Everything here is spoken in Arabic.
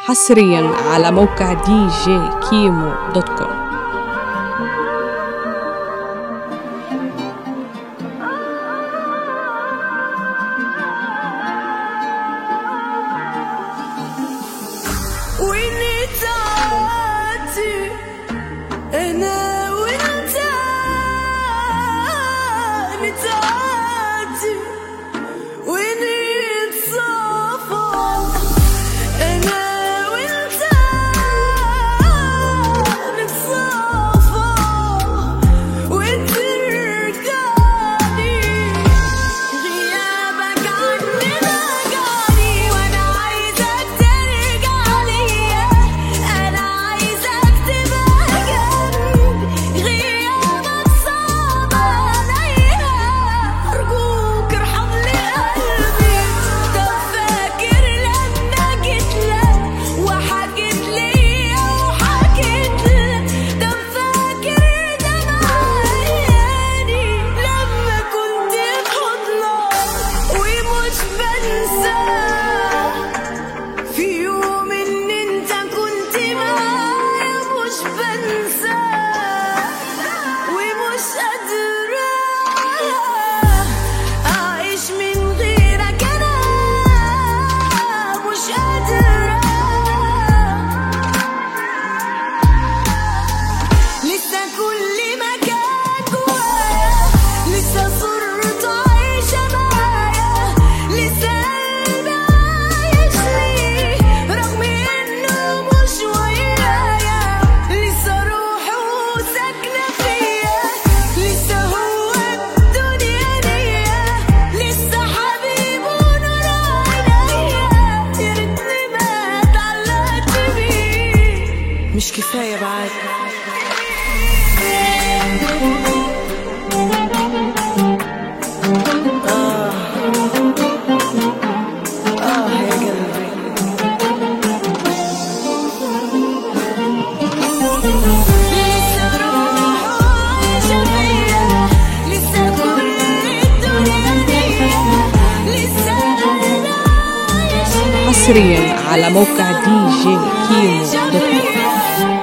حصريا على موقع دي جي كيمو دوت كوم. مش كفاية بعد يا قلبي لسه روح عايشة فيا، لسه كل الدنيا ديا، لسه أنا عايشة حصريا على موقع دي جي كيمو دوت كوم.